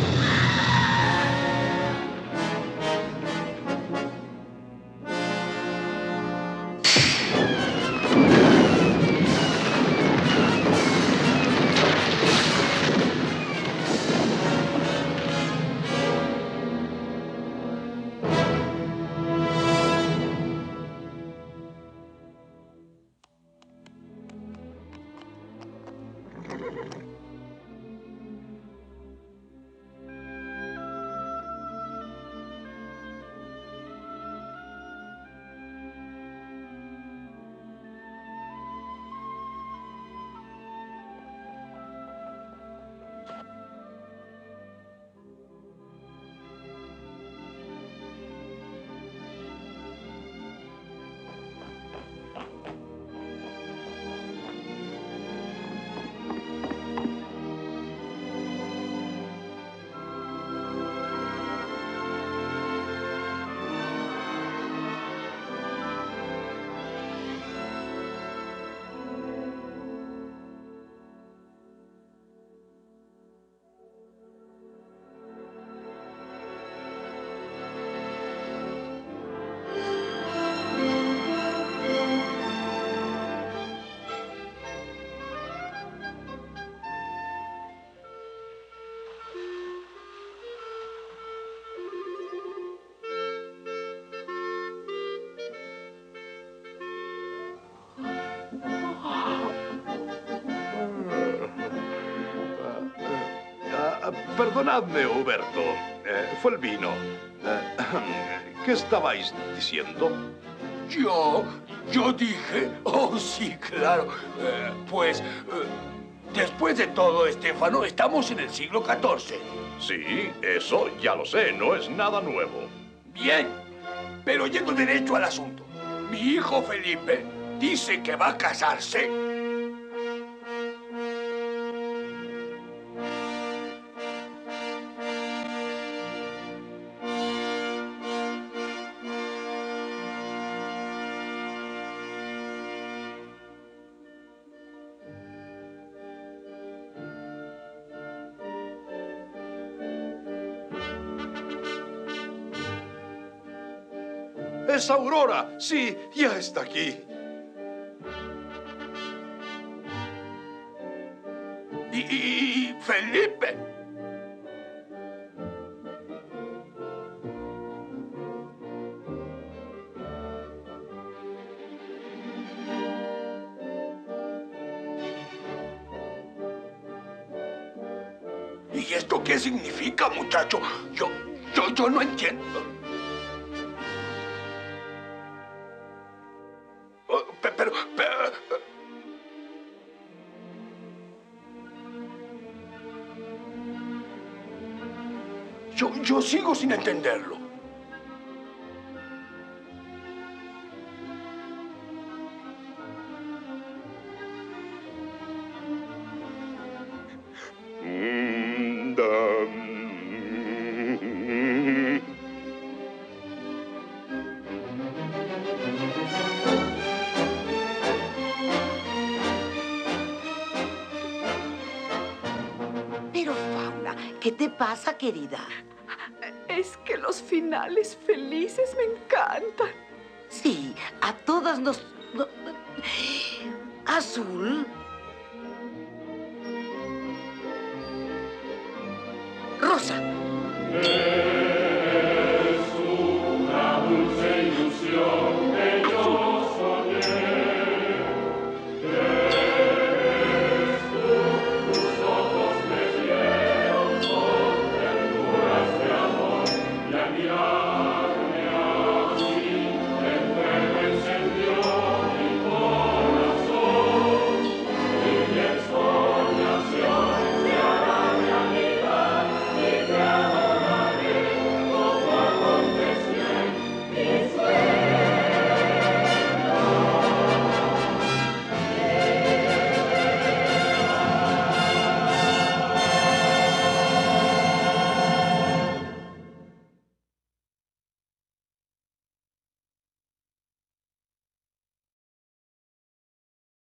Perdonadme, Huberto. Eh, fue el vino. Eh, ¿Qué estabais diciendo? Yo, yo dije, oh sí, claro, eh, pues, eh, Después de todo, Estéfano, estamos en el siglo catorce. Sí, eso ya lo sé, no es nada nuevo. Bien, pero yendo derecho al asunto. Mi hijo Felipe dice que va a casarse. ¡Es Aurora! Sí, ya está aquí. Y, y- y Felipe. ¿Y esto qué significa, muchacho? Yo, yo, yo no entiendo. Oh, pe- Pero, pero, yo, yo sigo sin entenderlo. Mm, da- Pero, Fauna, ¿qué te pasa, querida? Es que los finales felices me encantan. Sí, a todas nos... no- Azul. Rosa.